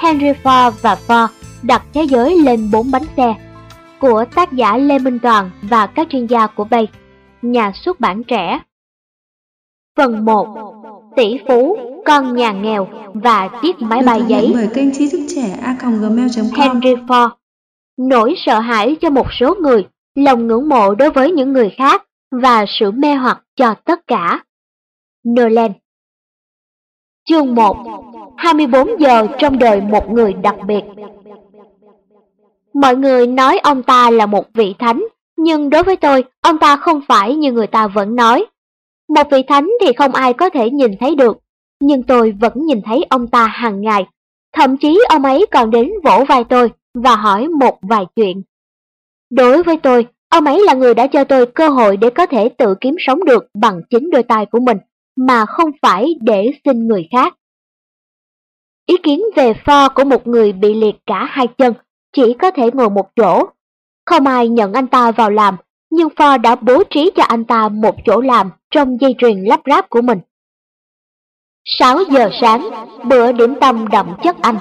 Henry Ford và Ford đặt thế giới lên 4 bánh xe của tác giả Lê Minh Toàn và các chuyên gia của Bay, nhà xuất bản trẻ. Phần 1. Tỷ phú, con nhà nghèo và chiếc máy bay giấy. Bởi kênh tri thức trẻ @gmail.com. Henry Ford. Nỗi sợ hãi cho một số người, lòng ngưỡng mộ đối với những người khác và sự mê hoặc cho tất cả. Nolan. Chương 1. 24 giờ trong đời một người đặc biệt. Mọi người nói ông ta là một vị thánh, nhưng đối với tôi, ông ta không phải như người ta vẫn nói. Một vị thánh thì không ai có thể nhìn thấy được, nhưng tôi vẫn nhìn thấy ông ta hàng ngày. Thậm chí ông ấy còn đến vỗ vai tôi và hỏi một vài chuyện. Đối với tôi, ông ấy là người đã cho tôi cơ hội để có thể tự kiếm sống được bằng chính đôi tay của mình, mà không phải để xin người khác. Ý kiến về Ford của một người bị liệt cả hai chân, chỉ có thể ngồi một chỗ. Không ai nhận anh ta vào làm, nhưng Ford đã bố trí cho anh ta một chỗ làm trong dây chuyền lắp ráp của mình. 6 giờ sáng, bữa điểm tâm đậm chất Anh.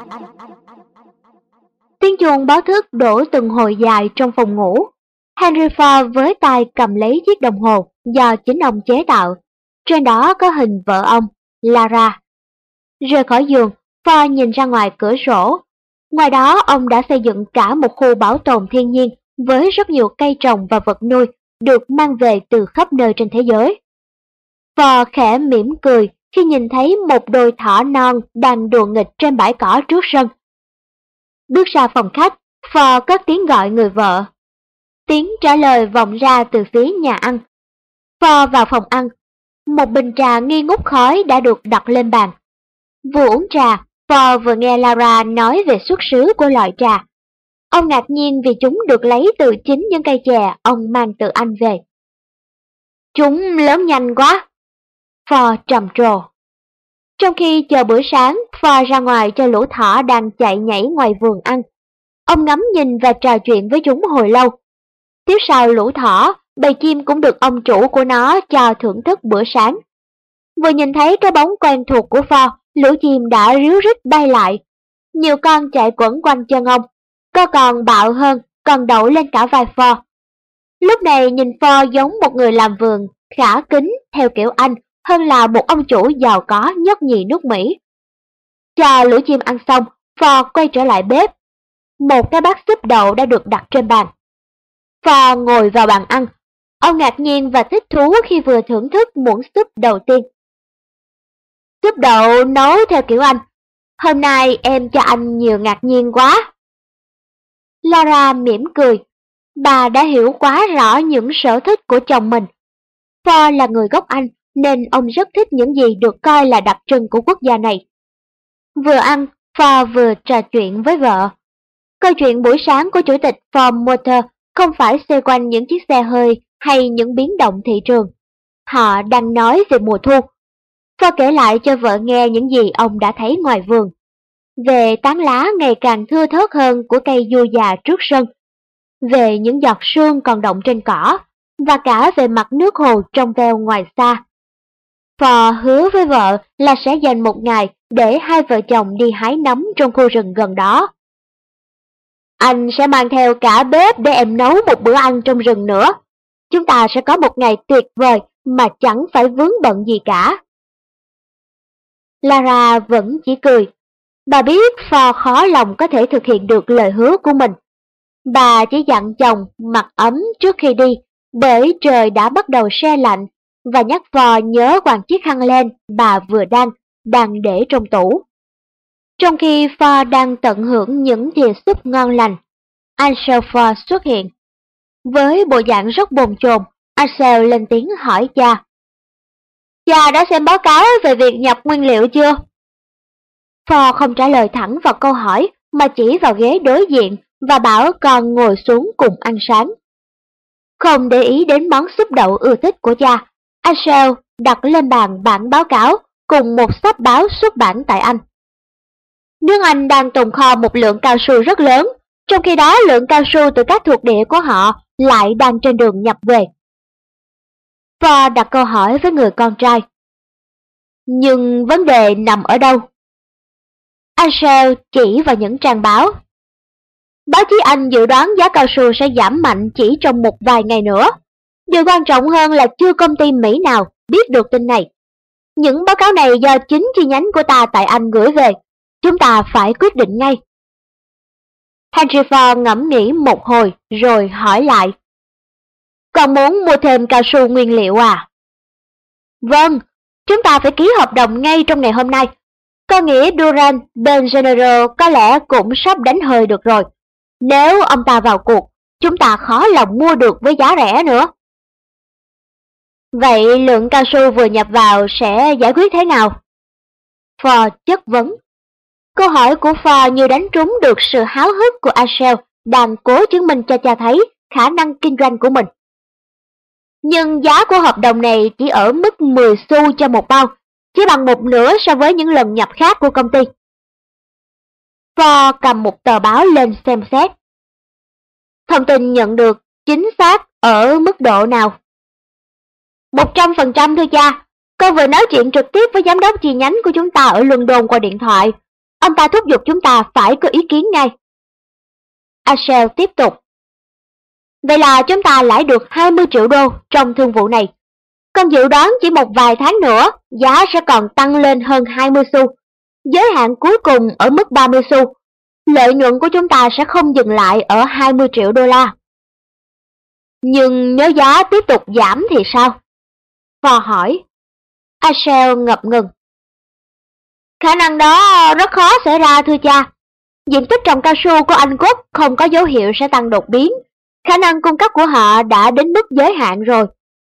Tiếng chuông báo thức đổ từng hồi dài trong phòng ngủ. Henry Ford với tay cầm lấy chiếc đồng hồ do chính ông chế tạo. Trên đó có hình vợ ông, Lara. Rời khỏi giường, Ford nhìn ra ngoài cửa sổ. Ngoài đó, ông đã xây dựng cả một khu bảo tồn thiên nhiên với rất nhiều cây trồng và vật nuôi được mang về từ khắp nơi trên thế giới. Ford khẽ mỉm cười khi nhìn thấy một đôi thỏ non đang đùa nghịch trên bãi cỏ trước sân. Bước ra phòng khách, Ford cất tiếng gọi người vợ. Tiếng trả lời vọng ra từ phía nhà ăn. Ford vào phòng ăn. Một bình trà nghi ngút khói đã được đặt lên bàn. Vừa uống trà, Ford vừa nghe Lara nói về xuất xứ của loại trà. Ông ngạc nhiên vì chúng được lấy từ chính những cây chè ông mang từ Anh về. Chúng lớn nhanh quá, Ford trầm trồ. Trong khi chờ bữa sáng, Ford ra ngoài cho lũ thỏ đang chạy nhảy ngoài vườn ăn. Ông ngắm nhìn và trò chuyện với chúng hồi lâu. Tiếp sau lũ thỏ, bầy chim cũng được ông chủ của nó cho thưởng thức bữa sáng. Vừa nhìn thấy cái bóng quen thuộc của Ford, lũ chim đã ríu rít bay lại. Nhiều con chạy quẩn quanh chân ông, có con bạo hơn, còn đậu lên cả vai Ford. Lúc này nhìn Ford giống một người làm vườn, khả kính theo kiểu Anh, hơn là một ông chủ giàu có nhất nhì nước Mỹ. Cho lũ chim ăn xong, Ford quay trở lại bếp. Một cái bát súp đậu đã được đặt trên bàn. Ford ngồi vào bàn ăn. Ông ngạc nhiên và thích thú khi vừa thưởng thức muỗng súp đầu tiên. Súp đậu nấu theo kiểu Anh. Hôm nay em cho anh nhiều ngạc nhiên quá. Lara mỉm cười. Bà đã hiểu quá rõ những sở thích của chồng mình. Ford là người gốc Anh, nên ông rất thích những gì được coi là đặc trưng của quốc gia này. Vừa ăn, Ford vừa trò chuyện với vợ. Câu chuyện buổi sáng của chủ tịch Ford Motor không phải xoay quanh những chiếc xe hơi hay những biến động thị trường. Họ đang nói về mùa thu. Ford kể lại cho vợ nghe những gì ông đã thấy ngoài vườn. Về tán lá ngày càng thưa thớt hơn của cây du già trước sân. Về những giọt sương còn đọng trên cỏ. Và cả về mặt nước hồ trong veo ngoài xa. Ford hứa với vợ là sẽ dành một ngày để hai vợ chồng đi hái nấm trong khu rừng gần đó. Anh sẽ mang theo cả bếp để em nấu một bữa ăn trong rừng nữa. Chúng ta sẽ có một ngày tuyệt vời mà chẳng phải vướng bận gì cả. Lara vẫn chỉ cười. Bà biết Ford khó lòng có thể thực hiện được lời hứa của mình. Bà chỉ dặn chồng mặc ấm trước khi đi, bởi trời đã bắt đầu se lạnh, và nhắc Ford nhớ quàng chiếc khăn len bà vừa đang để trong tủ. Trong khi Ford đang tận hưởng những thìa súp ngon lành, Ansel Ford xuất hiện. Với bộ dạng rất bồn chồn, Ansel lên tiếng hỏi cha. Cha đã xem báo cáo về việc nhập nguyên liệu chưa? Ford không trả lời thẳng vào câu hỏi, mà chỉ vào ghế đối diện và bảo con ngồi xuống cùng ăn sáng. Không để ý đến món súp đậu ưa thích của cha, Ansel đặt lên bàn bản báo cáo cùng một sách báo xuất bản tại Anh. Nước Anh đang tồn kho một lượng cao su rất lớn, trong khi đó lượng cao su từ các thuộc địa của họ lại đang trên đường nhập về. Ford đặt câu hỏi với người con trai. Nhưng vấn đề nằm ở đâu? Ansel chỉ vào những trang báo. Báo chí Anh dự đoán giá cao su sẽ giảm mạnh chỉ trong một vài ngày nữa. Điều quan trọng hơn là chưa công ty Mỹ nào biết được tin này. Những báo cáo này do chính chi nhánh của ta tại Anh gửi về. Chúng ta phải quyết định ngay. Henry Ford ngẫm nghĩ một hồi rồi hỏi lại. Còn muốn mua thêm cao su nguyên liệu à? Vâng, chúng ta phải ký hợp đồng ngay trong ngày hôm nay. Có nghĩa Durant, bên General có lẽ cũng sắp đánh hơi được rồi. Nếu ông ta vào cuộc, chúng ta khó lòng mua được với giá rẻ nữa. Vậy lượng cao su vừa nhập vào sẽ giải quyết thế nào? Ford chất vấn. Câu hỏi của Ford như đánh trúng được sự háo hức của Ansel đang cố chứng minh cho cha thấy khả năng kinh doanh của mình. Nhưng giá của hợp đồng này chỉ ở mức 10 xu cho một bao, chỉ bằng một nửa so với những lần nhập khác của công ty. Ford cầm một tờ báo lên xem xét. Thông tin nhận được chính xác ở mức độ nào? 100% thưa cha. Con vừa nói chuyện trực tiếp với giám đốc chi nhánh của chúng ta ở London qua điện thoại. Ông ta thúc giục chúng ta phải có ý kiến ngay. Ansel tiếp tục. Vậy là chúng ta lãi được 20 triệu đô trong thương vụ này. Con dự đoán chỉ một vài tháng nữa, giá sẽ còn tăng lên hơn 20 xu. Giới hạn cuối cùng ở mức 30 xu. Lợi nhuận của chúng ta sẽ không dừng lại ở 20 triệu đô la. Nhưng nếu giá tiếp tục giảm thì sao? Ford hỏi. Ansel ngập ngừng. Khả năng đó rất khó xảy ra thưa cha. Diện tích trồng cao su của Anh Quốc không có dấu hiệu sẽ tăng đột biến. Khả năng cung cấp của họ đã đến mức giới hạn rồi.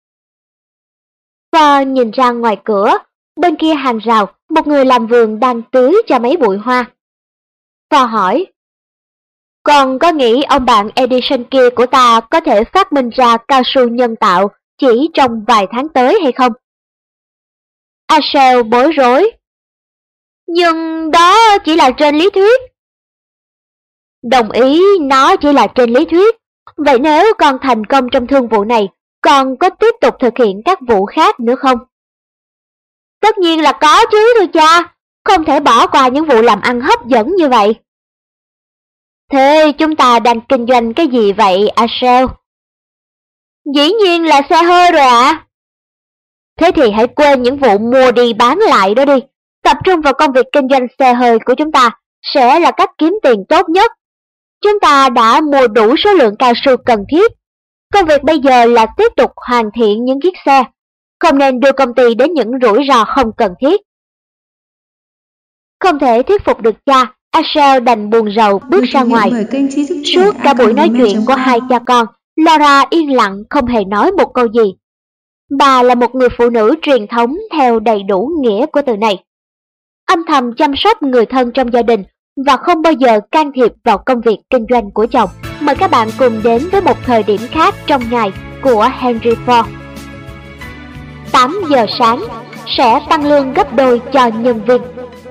Ford nhìn ra ngoài cửa, bên kia hàng rào, một người làm vườn đang tưới cho mấy bụi hoa. Ford hỏi. Con có nghĩ ông bạn Edison kia của ta có thể phát minh ra cao su nhân tạo chỉ trong vài tháng tới hay không? Ansel bối rối. Nhưng đó chỉ là trên lý thuyết. Đồng ý, nó chỉ là trên lý thuyết. Vậy nếu con thành công trong thương vụ này, con có tiếp tục thực hiện các vụ khác nữa không? Tất nhiên là có chứ thưa cha. Không thể bỏ qua những vụ làm ăn hấp dẫn như vậy. Thế chúng ta đang kinh doanh cái gì vậy, Ansel? Dĩ nhiên là xe hơi rồi ạ. Thế thì hãy quên những vụ mua đi bán lại đó đi. Tập trung vào công việc kinh doanh xe hơi của chúng ta sẽ là cách kiếm tiền tốt nhất. Chúng ta đã mua đủ số lượng cao su cần thiết. Công việc bây giờ là tiếp tục hoàn thiện những chiếc xe, không nên đưa công ty đến những rủi ro không cần thiết. Không thể thuyết phục được cha, Ansel đành buồn rầu bước ra ngoài. Suốt cả buổi nói chuyện của hai cha con, Laura yên lặng không hề nói một câu gì. Bà là một người phụ nữ truyền thống theo đầy đủ nghĩa của từ này. Âm thầm chăm sóc người thân trong gia đình và không bao giờ can thiệp vào công việc kinh doanh của chồng. Mời các bạn cùng đến với một thời điểm khác trong ngày của Henry Ford. 8 giờ sáng sẽ tăng lương gấp đôi cho nhân viên.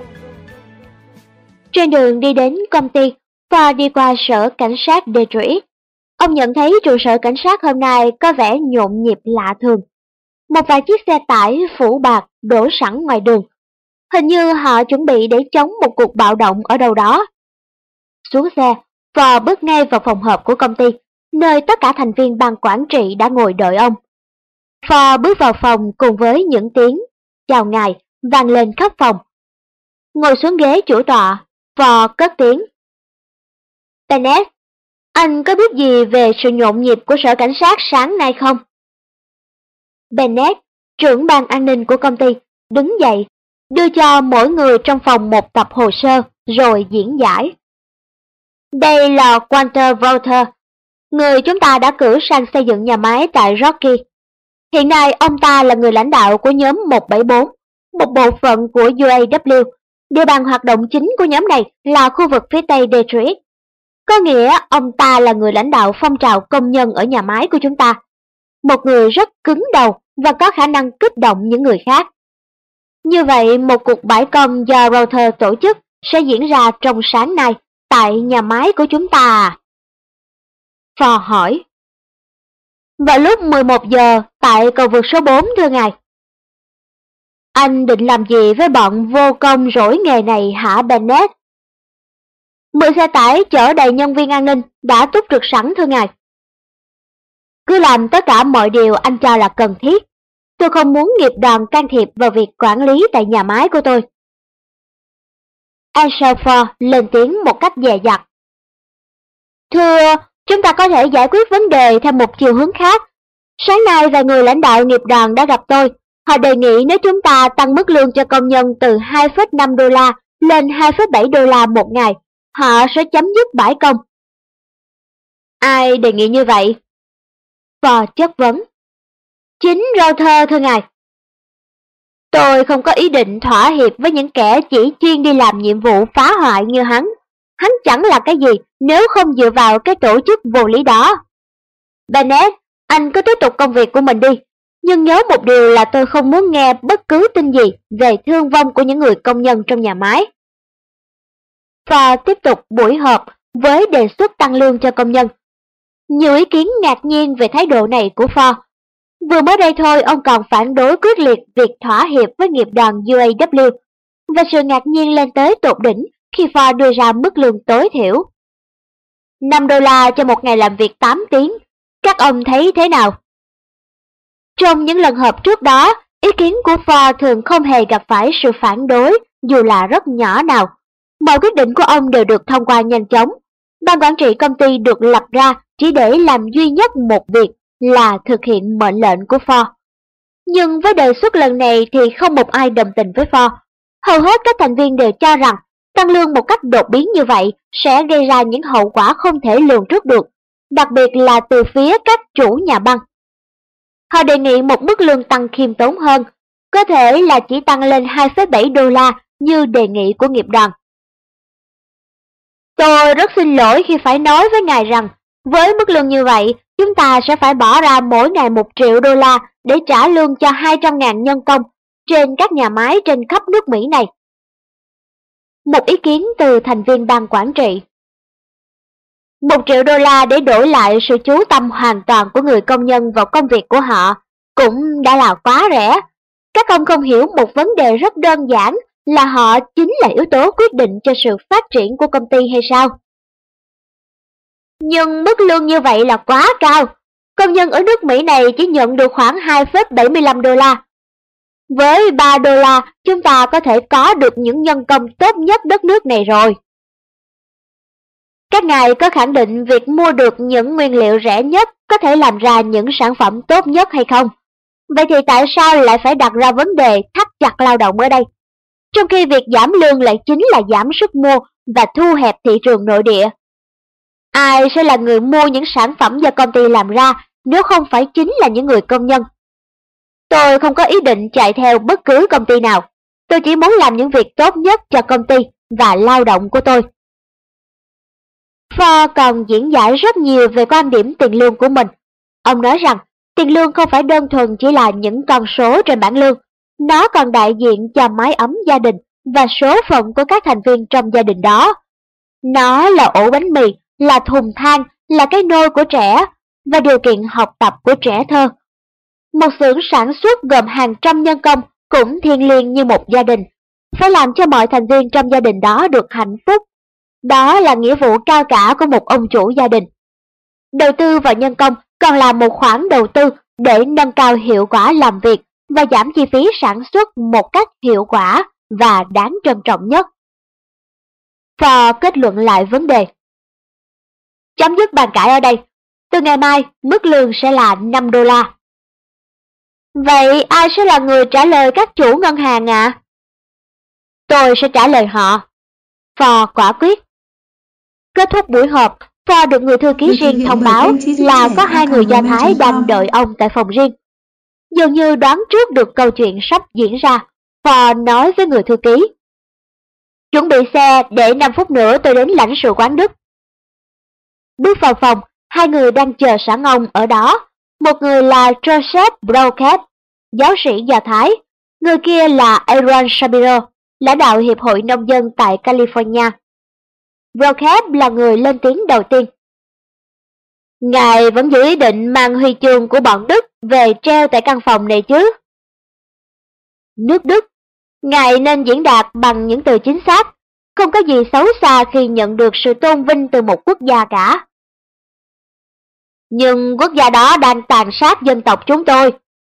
Trên đường đi đến công ty, Ford đi qua sở cảnh sát Detroit. Ông nhận thấy trụ sở cảnh sát hôm nay có vẻ nhộn nhịp lạ thường. Một vài chiếc xe tải phủ bạc đổ sẵn ngoài đường. Hình như họ chuẩn bị để chống một cuộc bạo động ở đâu đó. Xuống xe, Ford bước ngay vào phòng họp của công ty, nơi tất cả thành viên ban quản trị đã ngồi đợi ông. Ford bước vào phòng cùng với những tiếng "Chào ngài" vang lên khắp phòng. Ngồi xuống ghế chủ tọa, Ford cất tiếng. Bennett, anh có biết gì về sự nhộn nhịp của sở cảnh sát sáng nay không? Bennett, trưởng ban an ninh của công ty, đứng dậy, đưa cho mỗi người trong phòng một tập hồ sơ, rồi diễn giải. Đây là Walter Walter, người chúng ta đã cử sang xây dựng nhà máy tại Rocky. Hiện nay ông ta là người lãnh đạo của nhóm 174, một bộ phận của UAW. Địa bàn hoạt động chính của nhóm này là khu vực phía tây Detroit. Có nghĩa ông ta là người lãnh đạo phong trào công nhân ở nhà máy của chúng ta. Một người rất cứng đầu và có khả năng kích động những người khác. Như vậy, một cuộc bãi công do Reuters tổ chức sẽ diễn ra trong sáng nay tại nhà máy của chúng ta. Ford hỏi. Vào lúc 11 giờ tại cầu vượt số 4 thưa ngài. Anh định làm gì với bọn vô công rỗi nghề này hả Bennett? xe tải chở đầy nhân viên an ninh đã túc trực sẵn thưa ngài. Cứ làm tất cả mọi điều anh cho là cần thiết. Tôi không muốn nghiệp đoàn can thiệp vào việc quản lý tại nhà máy của tôi. Ansel lên tiếng một cách dè dặt. Thưa, chúng ta có thể giải quyết vấn đề theo một chiều hướng khác. Sáng nay vài người lãnh đạo nghiệp đoàn đã gặp tôi. Họ đề nghị nếu chúng ta tăng mức lương cho công nhân từ 2,5 đô la lên 2,7 đô la một ngày, họ sẽ chấm dứt bãi công. Ai đề nghị như vậy? Ford chất vấn. Chính Rother thưa ngài. Tôi không có ý định thỏa hiệp với những kẻ chỉ chuyên đi làm nhiệm vụ phá hoại như hắn. Hắn chẳng là cái gì nếu không dựa vào cái tổ chức vô lý đó. Bennett, anh cứ tiếp tục công việc của mình đi. Nhưng nhớ một điều là tôi không muốn nghe bất cứ tin gì về thương vong của những người công nhân trong nhà máy. Ford tiếp tục buổi họp với đề xuất tăng lương cho công nhân. Nhiều ý kiến ngạc nhiên về thái độ này của Ford. Vừa mới đây thôi, ông còn phản đối quyết liệt việc thỏa hiệp với nghiệp đoàn UAW, và sự ngạc nhiên lên tới tột đỉnh khi Ford đưa ra mức lương tối thiểu. 5 đô la cho một ngày làm việc 8 tiếng. Các ông thấy thế nào? Trong những lần họp trước đó, ý kiến của Ford thường không hề gặp phải sự phản đối, dù là rất nhỏ nào. Mọi quyết định của ông đều được thông qua nhanh chóng. Ban quản trị công ty được lập ra chỉ để làm duy nhất một việc là thực hiện mệnh lệnh của Ford. Nhưng với đề xuất lần này thì không một ai đồng tình với Ford. Hầu hết các thành viên đều cho rằng tăng lương một cách đột biến như vậy sẽ gây ra những hậu quả không thể lường trước được, đặc biệt là từ phía các chủ nhà băng. Họ đề nghị một mức lương tăng khiêm tốn hơn, có thể là chỉ tăng lên 2,7 đô la như đề nghị của nghiệp đoàn. Tôi rất xin lỗi khi phải nói với ngài rằng, với mức lương như vậy, chúng ta sẽ phải bỏ ra mỗi ngày 1 triệu đô la để trả lương cho 200.000 nhân công trên các nhà máy trên khắp nước Mỹ này. Một ý kiến từ thành viên ban quản trị. 1 triệu đô la để đổi lại sự chú tâm hoàn toàn của người công nhân vào công việc của họ cũng đã là quá rẻ. Các ông không hiểu một vấn đề rất đơn giản là họ chính là yếu tố quyết định cho sự phát triển của công ty hay sao? Nhưng mức lương như vậy là quá cao. Công nhân ở nước Mỹ này chỉ nhận được khoảng 2,75 đô la. Với 3 đô la, chúng ta có thể có được những nhân công tốt nhất đất nước này rồi. Các ngài có khẳng định việc mua được những nguyên liệu rẻ nhất có thể làm ra những sản phẩm tốt nhất hay không? Vậy thì tại sao lại phải đặt ra vấn đề thắt chặt lao động ở đây? Trong khi việc giảm lương lại chính là giảm sức mua và thu hẹp thị trường nội địa. Ai sẽ là người mua những sản phẩm do công ty làm ra nếu không phải chính là những người công nhân? Tôi không có ý định chạy theo bất cứ công ty nào. Tôi chỉ muốn làm những việc tốt nhất cho công ty và lao động của tôi. Ford còn diễn giải rất nhiều về quan điểm tiền lương của mình. Ông nói rằng tiền lương không phải đơn thuần chỉ là những con số trên bảng lương. Nó còn đại diện cho mái ấm gia đình và số phận của các thành viên trong gia đình đó. Nó là ổ bánh mì, là thùng than, là cái nôi của trẻ và điều kiện học tập của trẻ thơ. Một xưởng sản xuất gồm hàng trăm nhân công cũng thiêng liêng như một gia đình, phải làm cho mọi thành viên trong gia đình đó được hạnh phúc. Đó là nghĩa vụ cao cả của một ông chủ gia đình. Đầu tư vào nhân công còn là một khoản đầu tư để nâng cao hiệu quả làm việc và giảm chi phí sản xuất một cách hiệu quả và đáng trân trọng nhất. Ford kết luận lại vấn đề. Chấm dứt bàn cãi ở đây. Từ ngày mai, mức lương sẽ là 5 đô la. Vậy ai sẽ là người trả lời các chủ ngân hàng ạ? Tôi sẽ trả lời họ. Ford quả quyết. Kết thúc buổi họp, Ford được người thư ký riêng thông báo là có 2 người Do Thái đang đợi ông tại phòng riêng. Dường như đoán trước được câu chuyện sắp diễn ra, Ford nói với người thư ký. Chuẩn bị xe để 5 phút nữa tôi đến lãnh sự quán Đức. Bước vào phòng, 2 người đang chờ sẵn ông ở đó. Một người là Joseph Brockett, giáo sĩ Do Thái. Người kia là Aaron Shapiro, lãnh đạo Hiệp hội Nông dân tại California. Brockett là người lên tiếng đầu tiên. Ngài vẫn giữ ý định mang huy chương của bọn Đức về treo tại căn phòng này chứ? Nước Đức. Ngài nên diễn đạt bằng những từ chính xác. không có gì xấu xa khi nhận được sự tôn vinh từ một quốc gia cả. Nhưng quốc gia đó đang tàn sát dân tộc chúng tôi.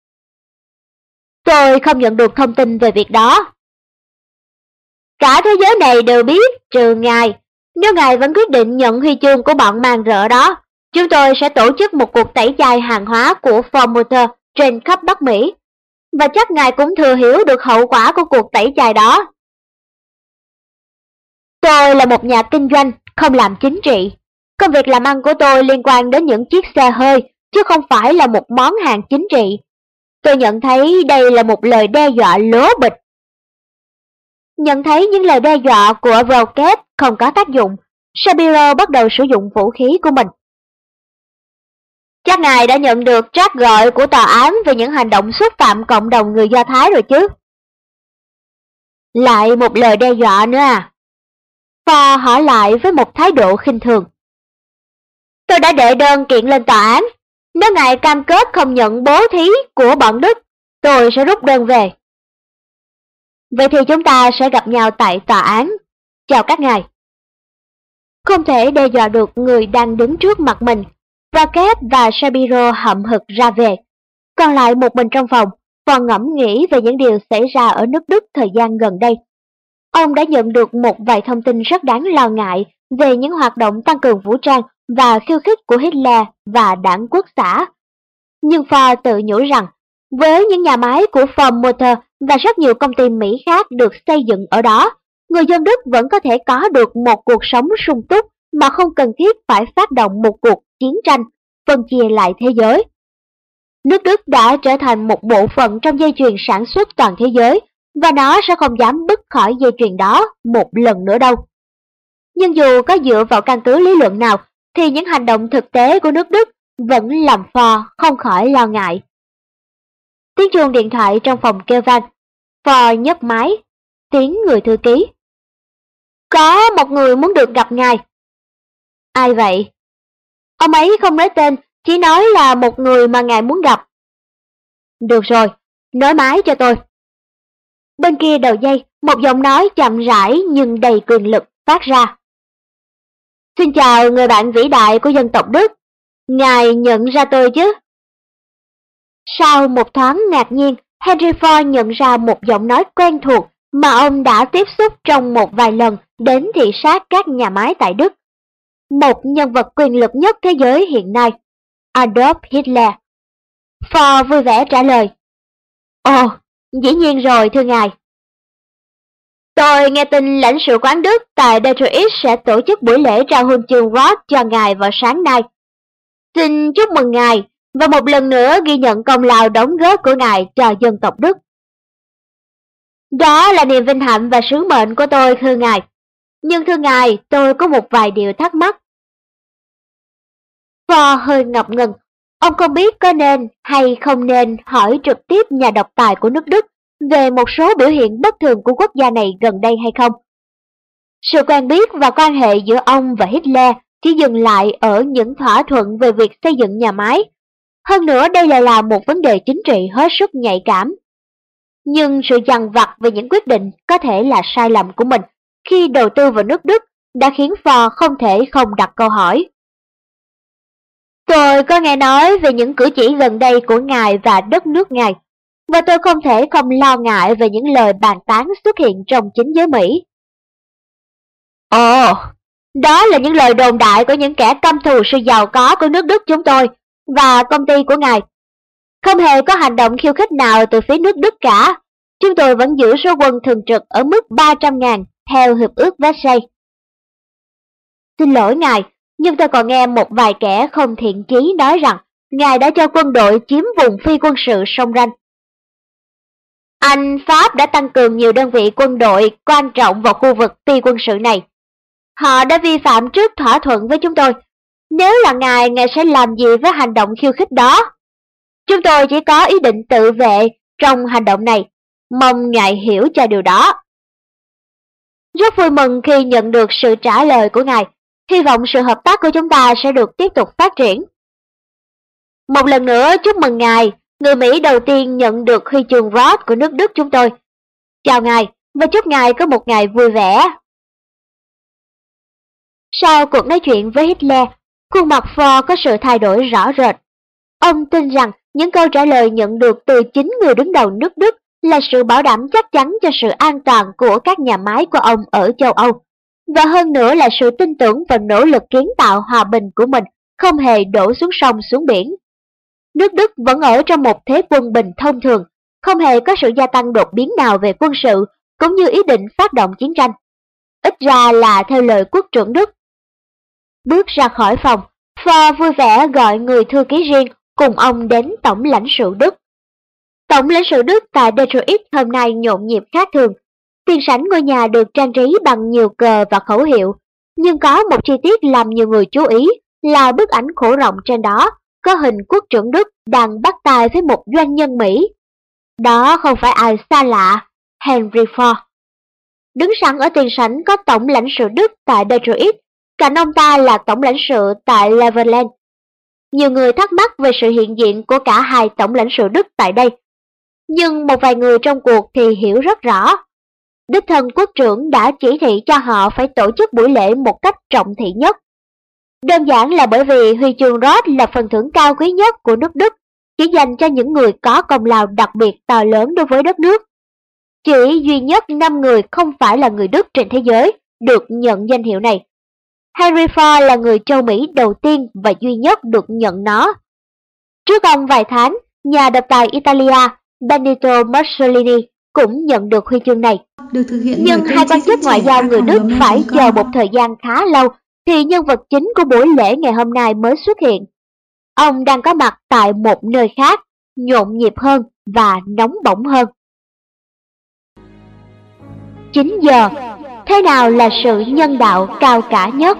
Tôi không nhận được thông tin về việc đó. Cả thế giới này đều biết, trừ ngài. Nếu ngài vẫn quyết định nhận huy chương của bọn mang rợ đó, chúng tôi sẽ tổ chức một cuộc tẩy chay hàng hóa của Ford Motor trên khắp Bắc Mỹ. Và chắc ngài cũng thừa hiểu được hậu quả của cuộc tẩy chay đó. Tôi là một nhà kinh doanh, không làm chính trị. Công việc làm ăn của tôi liên quan đến những chiếc xe hơi, chứ không phải là một món hàng chính trị. Tôi nhận thấy đây là một lời đe dọa lố bịch. Nhận thấy những lời đe dọa của Rocket không có tác dụng, Shapiro bắt đầu sử dụng vũ khí của mình. Chắc ngài đã nhận được trác gọi của tòa án về những hành động xúc phạm cộng đồng người Do Thái rồi chứ? Lại một lời đe dọa nữa à? Ford hỏi lại với một thái độ khinh thường. Tôi đã đệ đơn kiện lên tòa án. Nếu ngài cam kết không nhận bố thí của bọn Đức, tôi sẽ rút đơn về. Vậy thì chúng ta sẽ gặp nhau tại tòa án. Chào các ngài. Không thể đe dọa được người đang đứng trước mặt mình. Rocket và Shapiro hậm hực ra về. Còn lại một mình trong phòng, Ford ngẫm nghĩ về những điều xảy ra ở nước Đức thời gian gần đây. Ông đã nhận được một vài thông tin rất đáng lo ngại về những hoạt động tăng cường vũ trang và khiêu khích của Hitler và đảng Quốc xã. Nhưng Ford tự nhủ rằng, với những nhà máy của Ford Motor và rất nhiều công ty Mỹ khác được xây dựng ở đó, người dân Đức vẫn có thể có được một cuộc sống sung túc mà không cần thiết phải phát động một cuộc chiến tranh, phân chia lại thế giới. Nước Đức đã trở thành một bộ phận trong dây chuyền sản xuất toàn thế giới, và nó sẽ không dám bứt khỏi dây chuyền đó một lần nữa đâu. Nhưng dù có dựa vào căn cứ lý luận nào, thì những hành động thực tế của nước Đức vẫn làm Ford không khỏi lo ngại. Tiếng chuông điện thoại trong phòng kêu vang. Ford nhấc máy. Tiếng người thư ký. Có một người muốn được gặp ngài. Ai vậy? Ông ấy không nói tên, chỉ nói là một người mà ngài muốn gặp. Được rồi, nói máy cho tôi. Bên kia đầu dây, một giọng nói chậm rãi nhưng đầy quyền lực phát ra. Xin chào người bạn vĩ đại của dân tộc Đức. Ngài nhận ra tôi chứ? Sau một thoáng ngạc nhiên, Henry Ford nhận ra một giọng nói quen thuộc mà ông đã tiếp xúc trong một vài lần đến thị sát các nhà máy tại Đức. Một nhân vật quyền lực nhất thế giới hiện nay, Adolf Hitler. Ford vui vẻ trả lời. Ồ, dĩ nhiên rồi thưa ngài. Tôi nghe tin lãnh sự quán Đức tại Detroit sẽ tổ chức buổi lễ trao huân chương Ross cho ngài vào sáng nay. Xin chúc mừng ngài và một lần nữa ghi nhận công lao đóng góp của ngài cho dân tộc Đức. Đó là niềm vinh hạnh và sứ mệnh của tôi thưa ngài. Nhưng thưa ngài, tôi có một vài điều thắc mắc. Ford hơi ngập ngừng. Ông không biết có nên hay không nên hỏi trực tiếp nhà độc tài của nước Đức về một số biểu hiện bất thường của quốc gia này gần đây hay không. Sự quen biết và quan hệ giữa ông và Hitler chỉ dừng lại ở những thỏa thuận về việc xây dựng nhà máy. Hơn nữa đây lại là một vấn đề chính trị hết sức nhạy cảm. Nhưng sự dằn vặt về những quyết định có thể là sai lầm của mình khi đầu tư vào nước Đức đã khiến Ford không thể không đặt câu hỏi. Tôi có nghe nói về những cử chỉ gần đây của ngài và đất nước ngài, và tôi không thể không lo ngại về những lời bàn tán xuất hiện trong chính giới Mỹ. Ồ, đó là những lời đồn đại của những kẻ căm thù sự giàu có của nước Đức chúng tôi và công ty của ngài. Không hề có hành động khiêu khích nào từ phía nước Đức cả. Chúng tôi vẫn giữ số quân thường trực ở mức 300.000 theo Hiệp ước Versailles. Xin lỗi ngài, nhưng tôi còn nghe một vài kẻ không thiện chí nói rằng ngài đã cho quân đội chiếm vùng phi quân sự sông Ranh. Anh Pháp đã tăng cường nhiều đơn vị quân đội quan trọng vào khu vực phi quân sự này. Họ đã vi phạm trước thỏa thuận với chúng tôi. Nếu là ngài sẽ làm gì với hành động khiêu khích đó? Chúng tôi chỉ có ý định tự vệ trong hành động này. Mong ngài hiểu cho điều đó. Rất vui mừng khi nhận được sự trả lời của ngài. Hy vọng sự hợp tác của chúng ta sẽ được tiếp tục phát triển. Một lần nữa chúc mừng ngài, người Mỹ đầu tiên nhận được huy chương Ross của nước Đức chúng tôi. Chào ngài và chúc ngài có một ngày vui vẻ. Sau cuộc nói chuyện với Hitler, khuôn mặt Ford có sự thay đổi rõ rệt. Ông tin rằng những câu trả lời nhận được từ chính người đứng đầu nước Đức là sự bảo đảm chắc chắn cho sự an toàn của các nhà máy của ông ở châu Âu, và hơn nữa là sự tin tưởng và nỗ lực kiến tạo hòa bình của mình không hề đổ xuống sông xuống biển. Nước Đức vẫn ở trong một thế quân bình thông thường, không hề có sự gia tăng đột biến nào về quân sự, cũng như ý định phát động chiến tranh. Ít ra là theo lời quốc trưởng Đức. Bước ra khỏi phòng, Ford vui vẻ gọi người thư ký riêng cùng ông đến Tổng lãnh sự Đức. Tổng lãnh sự Đức tại Detroit hôm nay nhộn nhịp khác thường. Tiền sảnh ngôi nhà được trang trí bằng nhiều cờ và khẩu hiệu, nhưng có một chi tiết làm nhiều người chú ý là bức ảnh khổ rộng trên đó có hình quốc trưởng Đức đang bắt tay với một doanh nhân Mỹ. Đó không phải ai xa lạ, Henry Ford. Đứng sẵn ở tiền sảnh có Tổng lãnh sự Đức tại Detroit, cạnh ông ta là Tổng lãnh sự tại Cleveland. Nhiều người thắc mắc về sự hiện diện của cả hai Tổng lãnh sự Đức tại đây, nhưng một vài người trong cuộc thì hiểu rất rõ. Đích thân quốc trưởng đã chỉ thị cho họ phải tổ chức buổi lễ một cách trọng thị nhất. Đơn giản là bởi vì huy chương Rhodes là phần thưởng cao quý nhất của nước Đức, chỉ dành cho những người có công lao đặc biệt to lớn đối với đất nước. Chỉ duy nhất 5 người không phải là người Đức trên thế giới được nhận danh hiệu này. Henry Ford là người châu Mỹ đầu tiên và duy nhất được nhận nó. Trước ông vài tháng, nhà độc tài Italia Benito Mussolini cũng nhận được huy chương này. Được thực hiện Nhưng hai quan chức ngoại giao người Đức phải chờ một thời gian khá lâu thì nhân vật chính của buổi lễ ngày hôm nay mới xuất hiện. Ông đang có mặt tại một nơi khác, nhộn nhịp hơn và nóng bỏng hơn. 9 giờ, thế nào là sự nhân đạo cao cả nhất?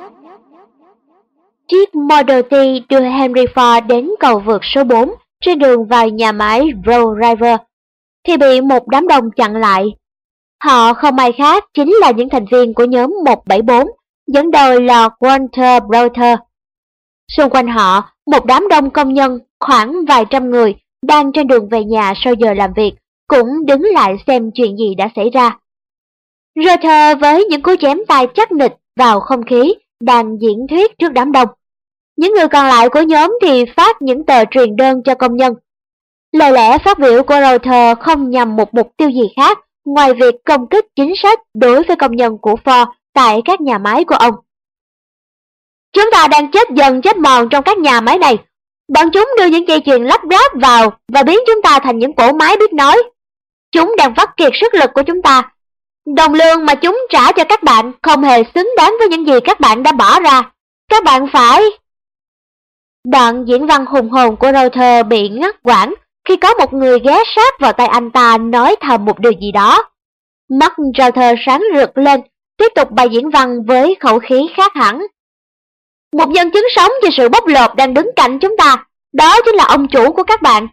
Chiếc Model T đưa Henry Ford đến cầu vượt số 4 trên đường vào nhà máy Broad River thì bị một đám đông chặn lại. Họ không ai khác chính là những thành viên của nhóm 174, dẫn đầu là Walter Browder. Xung quanh họ, một đám đông công nhân khoảng vài trăm người đang trên đường về nhà sau giờ làm việc cũng đứng lại xem chuyện gì đã xảy ra. Reuters với những cú chém tay chắc nịch vào không khí đang diễn thuyết trước đám đông. Những người còn lại của nhóm thì phát những tờ truyền đơn cho công nhân. Lời lẽ phát biểu của Reuters không nhằm một mục tiêu gì khác ngoài việc công kích chính sách đối với công nhân của Ford tại các nhà máy của ông. Chúng ta đang chết dần chết mòn trong các nhà máy này. Bọn chúng đưa những dây chuyền lắp ráp vào và biến chúng ta thành những cỗ máy biết nói. Chúng đang vắt kiệt sức lực của chúng ta. Đồng lương mà chúng trả cho các bạn không hề xứng đáng với những gì các bạn đã bỏ ra. Các bạn phải... Đoạn diễn văn hùng hồn của Reuters bị ngắt quãng khi có một người ghé sát vào tay anh ta nói thầm một điều gì đó. Mắt Reuters sáng rực lên, tiếp tục bài diễn văn với khẩu khí khác hẳn. Một nhân chứng sống cho sự bóc lột đang đứng cạnh chúng ta, đó chính là ông chủ của các bạn.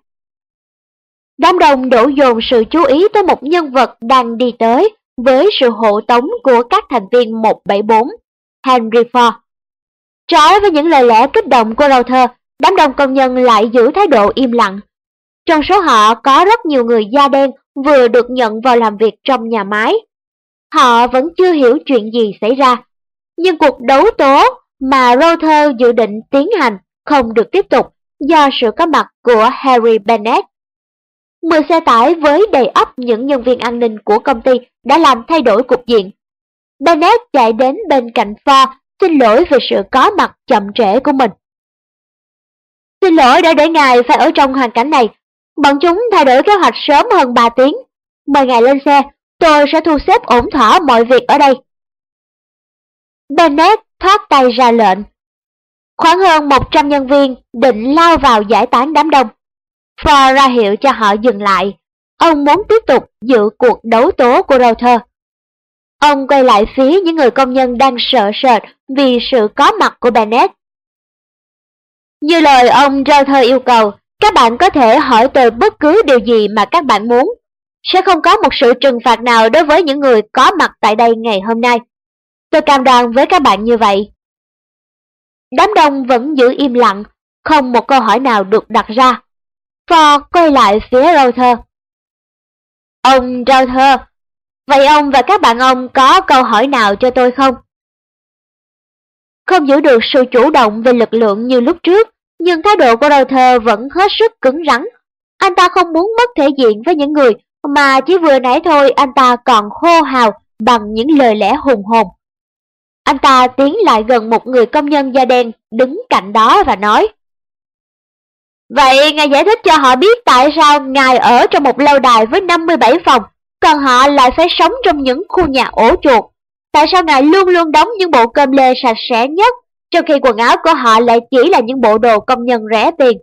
Đám đông đổ dồn sự chú ý tới một nhân vật đang đi tới với sự hộ tống của các thành viên 174, Henry Ford. Trái với những lời lẽ kích động của Reuters, đám đông công nhân lại giữ thái độ im lặng. Trong số họ có rất nhiều người da đen vừa được nhận vào làm việc trong nhà máy. Họ vẫn chưa hiểu chuyện gì xảy ra, nhưng cuộc đấu tố mà Reuters dự định tiến hành không được tiếp tục do sự có mặt của Harry Bennett. 10 xe tải với đầy ắp những nhân viên an ninh của công ty đã làm thay đổi cục diện. Bennett chạy đến bên cạnh Ford xin lỗi về sự có mặt chậm trễ của mình. Xin lỗi đã để ngài phải ở trong hoàn cảnh này. Bọn chúng thay đổi kế hoạch sớm hơn 3 tiếng. Mời ngài lên xe, tôi sẽ thu xếp ổn thỏa mọi việc ở đây. Bennett thoát tay ra lệnh. Khoảng hơn 100 nhân viên định lao vào giải tán đám đông. Ford ra hiệu cho họ dừng lại. Ông muốn tiếp tục dự cuộc đấu tố của Reuters. Ông quay lại phía những người công nhân đang sợ sệt vì sự có mặt của Bennett. Như lời ông Reuters yêu cầu, các bạn có thể hỏi tôi bất cứ điều gì mà các bạn muốn. Sẽ không có một sự trừng phạt nào đối với những người có mặt tại đây ngày hôm nay. Tôi cam đoan với các bạn như vậy. Đám đông vẫn giữ im lặng, không một câu hỏi nào được đặt ra. Ford quay lại phía Reuters. Ông Reuters, vậy ông và các bạn ông có câu hỏi nào cho tôi không? không giữ được sự chủ động về lực lượng như lúc trước, nhưng thái độ của Reuther vẫn hết sức cứng rắn. Anh ta không muốn mất thể diện với những người mà chỉ vừa nãy thôi anh ta còn hô hào bằng những lời lẽ hùng hồn. Anh ta tiến lại gần một người công nhân da đen đứng cạnh đó và nói: "Vậy ngài giải thích cho họ biết tại sao ngài ở trong một lâu đài với 57 phòng, còn họ lại phải sống trong những khu nhà ổ chuột. Tại sao ngài luôn luôn đóng những bộ cơm lê sạch sẽ nhất, trong khi quần áo của họ lại chỉ là những bộ đồ công nhân rẻ tiền?"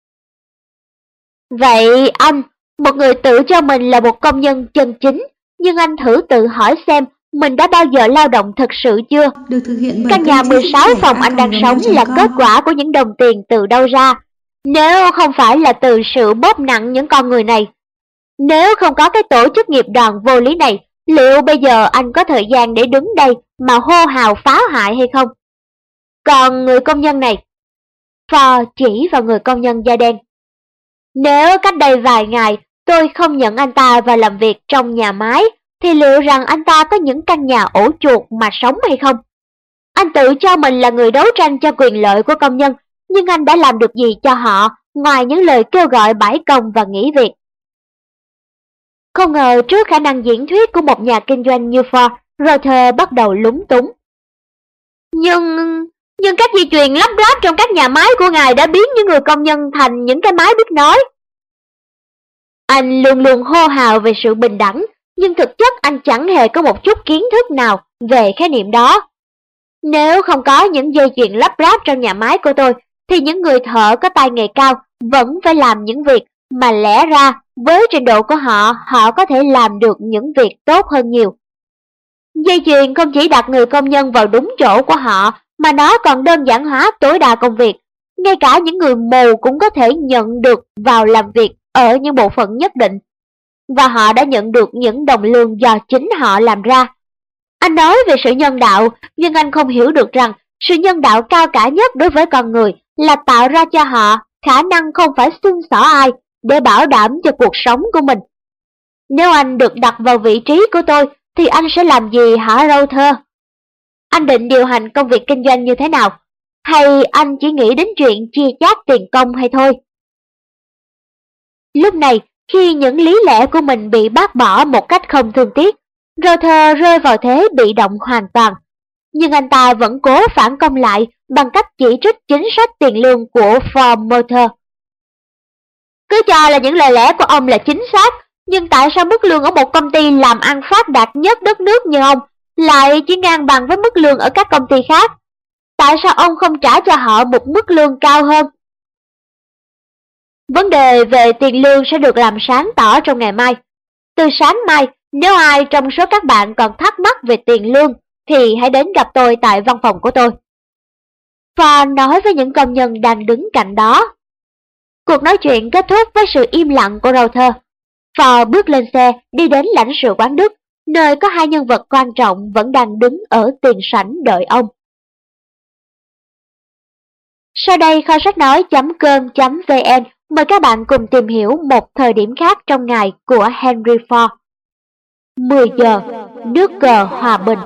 Vậy anh, một người tự cho mình là một công nhân chân chính, nhưng anh thử tự hỏi xem mình đã bao giờ lao động thực sự chưa? Được thực hiện bởi Căn nhà kênh 16 chia sẻ phòng anh đang sống là a.gmail.com. kết quả của những đồng tiền từ đâu ra, nếu không phải là từ sự bóp nặng những con người này. Nếu không có cái tổ chức nghiệp đoàn vô lý này, liệu bây giờ anh có thời gian để đứng đây mà hô hào phá hại hay không? Còn người công nhân này, Ford chỉ vào người công nhân da đen. Nếu cách đây vài ngày tôi không nhận anh ta vào làm việc trong nhà máy, thì liệu rằng anh ta có những căn nhà ổ chuột mà sống hay không? Anh tự cho mình là người đấu tranh cho quyền lợi của công nhân, nhưng anh đã làm được gì cho họ ngoài những lời kêu gọi bãi công và nghỉ việc? Không ngờ trước khả năng diễn thuyết của một nhà kinh doanh như Ford, Reuther bắt đầu lúng túng. Nhưng các dây chuyền lắp ráp trong các nhà máy của ngài đã biến những người công nhân thành những cái máy biết nói. Anh luôn luôn hô hào về sự bình đẳng, nhưng thực chất anh chẳng hề có một chút kiến thức nào về khái niệm đó. Nếu không có những dây chuyền lắp ráp trong nhà máy của tôi, thì những người thợ có tay nghề cao vẫn phải làm những việc mà lẽ ra với trình độ của họ, họ có thể làm được những việc tốt hơn nhiều. Dây chuyền không chỉ đặt người công nhân vào đúng chỗ của họ, mà nó còn đơn giản hóa tối đa công việc. Ngay cả những người mù cũng có thể nhận được vào làm việc ở những bộ phận nhất định, và họ đã nhận được những đồng lương do chính họ làm ra. Anh nói về sự nhân đạo, nhưng anh không hiểu được rằng sự nhân đạo cao cả nhất đối với con người là tạo ra cho họ khả năng không phải xưng xỏ ai để bảo đảm cho cuộc sống của mình. Nếu anh được đặt vào vị trí của tôi, thì anh sẽ làm gì hả Reuther? Anh định điều hành công việc kinh doanh như thế nào? Hay anh chỉ nghĩ đến chuyện chia chác tiền công hay thôi? Lúc này, khi những lý lẽ của mình bị bác bỏ một cách không thương tiếc, Reuther rơi vào thế bị động hoàn toàn. Nhưng anh ta vẫn cố phản công lại bằng cách chỉ trích chính sách tiền lương của Ford Motor. Cứ cho là những lời lẽ của ông là chính xác, nhưng tại sao mức lương ở một công ty làm ăn phát đạt nhất đất nước như ông lại chỉ ngang bằng với mức lương ở các công ty khác? Tại sao ông không trả cho họ một mức lương cao hơn? Vấn đề về tiền lương sẽ được làm sáng tỏ trong ngày mai. Từ sáng mai, nếu ai trong số các bạn còn thắc mắc về tiền lương, thì hãy đến gặp tôi tại văn phòng của tôi. Và nói với những công nhân đang đứng cạnh đó. Cuộc nói chuyện kết thúc với sự im lặng của Reuther. Ford bước lên xe đi đến lãnh sự quán Đức, nơi có hai nhân vật quan trọng vẫn đang đứng ở tiền sảnh đợi ông. Sau đây kho sách nói.com.vn mời các bạn cùng tìm hiểu một thời điểm khác trong ngày của Henry Ford. 10 giờ, nước cờ hòa bình.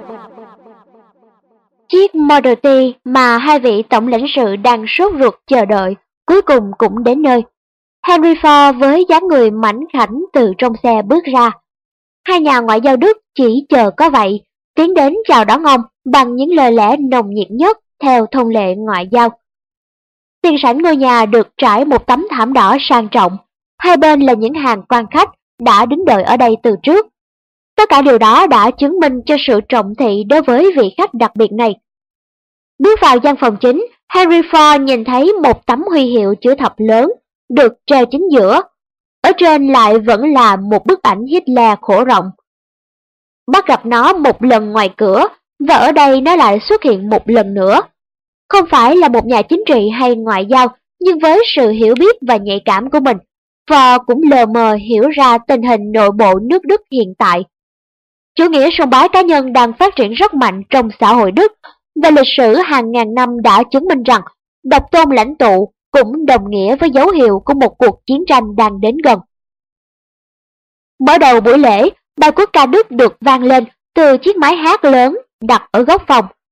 Chiếc Model T mà hai vị tổng lãnh sự đang sốt ruột chờ đợi cuối cùng cũng đến nơi. Henry Ford với dáng người mảnh khảnh từ trong xe bước ra. Hai nhà ngoại giao Đức chỉ chờ có vậy, tiến đến chào đón ông bằng những lời lẽ nồng nhiệt nhất theo thông lệ ngoại giao. Tiền sảnh ngôi nhà được trải một tấm thảm đỏ sang trọng, hai bên là những hàng quan khách đã đứng đợi ở đây từ trước. Tất cả điều đó đã chứng minh cho sự trọng thị đối với vị khách đặc biệt này. Bước vào gian phòng chính, Henry Ford nhìn thấy một tấm huy hiệu chữ thập lớn được treo chính giữa. Ở trên lại vẫn là một bức ảnh Hitler khổ rộng. Bắt gặp nó một lần ngoài cửa, và ở đây nó lại xuất hiện một lần nữa. Không phải là một nhà chính trị hay ngoại giao, nhưng với sự hiểu biết và nhạy cảm của mình, Ford cũng lờ mờ hiểu ra tình hình nội bộ nước Đức hiện tại. Chủ nghĩa sùng bái cá nhân đang phát triển rất mạnh trong xã hội Đức, và lịch sử hàng ngàn năm đã chứng minh rằng độc tôn lãnh tụ cũng đồng nghĩa với dấu hiệu của một cuộc chiến tranh đang đến gần. Mở đầu buổi lễ, bài quốc ca Đức được vang lên từ chiếc máy hát lớn đặt ở góc phòng.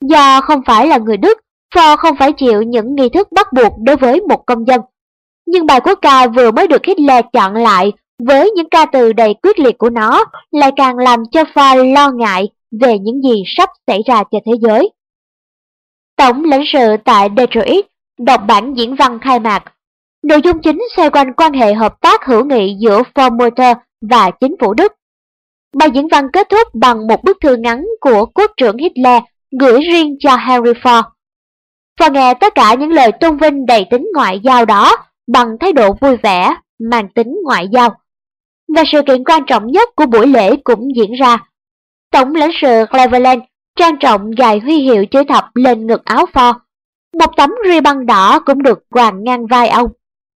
Do không phải là người Đức, Ford không phải chịu những nghi thức bắt buộc đối với một công dân. Nhưng bài quốc ca vừa mới được Hitler chọn lại với những ca từ đầy quyết liệt của nó lại càng làm cho Ford lo ngại về những gì sắp xảy ra cho thế giới. Tổng lãnh sự tại Detroit đọc bản diễn văn khai mạc. Nội dung chính xoay quanh quan hệ hợp tác hữu nghị giữa Ford Motor và chính phủ Đức. Bài diễn văn kết thúc bằng một bức thư ngắn của quốc trưởng Hitler gửi riêng cho Henry Ford. Ford nghe tất cả những lời tôn vinh đầy tính ngoại giao đó bằng thái độ vui vẻ, mang tính ngoại giao. Và sự kiện quan trọng nhất của buổi lễ cũng diễn ra. Tổng lãnh sự Cleveland trang trọng gài huy hiệu chữ thập lên ngực áo Ford. Một tấm ribbon đỏ cũng được quàng ngang vai ông.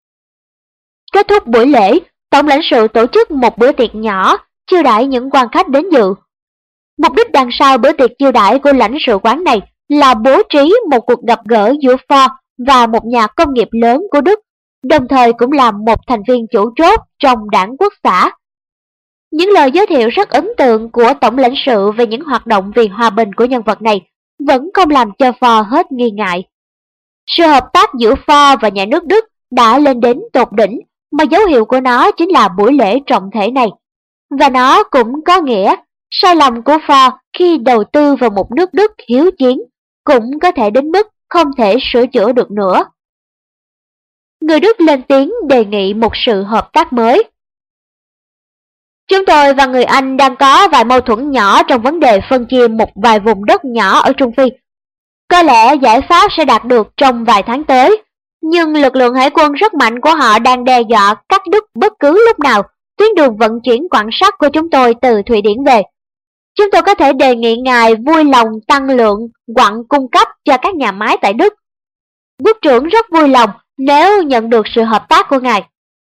Kết thúc buổi lễ, tổng lãnh sự tổ chức một bữa tiệc nhỏ chiêu đãi những quan khách đến dự. Mục đích đằng sau bữa tiệc chiêu đãi của lãnh sự quán này là bố trí một cuộc gặp gỡ giữa Ford và một nhà công nghiệp lớn của Đức, đồng thời cũng là một thành viên chủ chốt trong đảng Quốc xã. Những lời giới thiệu rất ấn tượng của tổng lãnh sự về những hoạt động vì hòa bình của nhân vật này vẫn không làm cho Ford hết nghi ngại. Sự hợp tác giữa Ford và nhà nước Đức đã lên đến tột đỉnh, mà dấu hiệu của nó chính là buổi lễ trọng thể này. Và nó cũng có nghĩa sai lầm của Ford khi đầu tư vào một nước Đức hiếu chiến cũng có thể đến mức không thể sửa chữa được nữa. Người Đức lên tiếng đề nghị một sự hợp tác mới. Chúng tôi và người Anh đang có vài mâu thuẫn nhỏ trong vấn đề phân chia một vài vùng đất nhỏ ở Trung Phi. Có lẽ giải pháp sẽ đạt được trong vài tháng tới, nhưng lực lượng hải quân rất mạnh của họ đang đe dọa cắt đứt bất cứ lúc nào tuyến đường vận chuyển quặng sắt của chúng tôi từ Thụy Điển về. Chúng tôi có thể đề nghị ngài vui lòng tăng lượng quặng cung cấp cho các nhà máy tại Đức. Quốc trưởng rất vui lòng nếu nhận được sự hợp tác của ngài.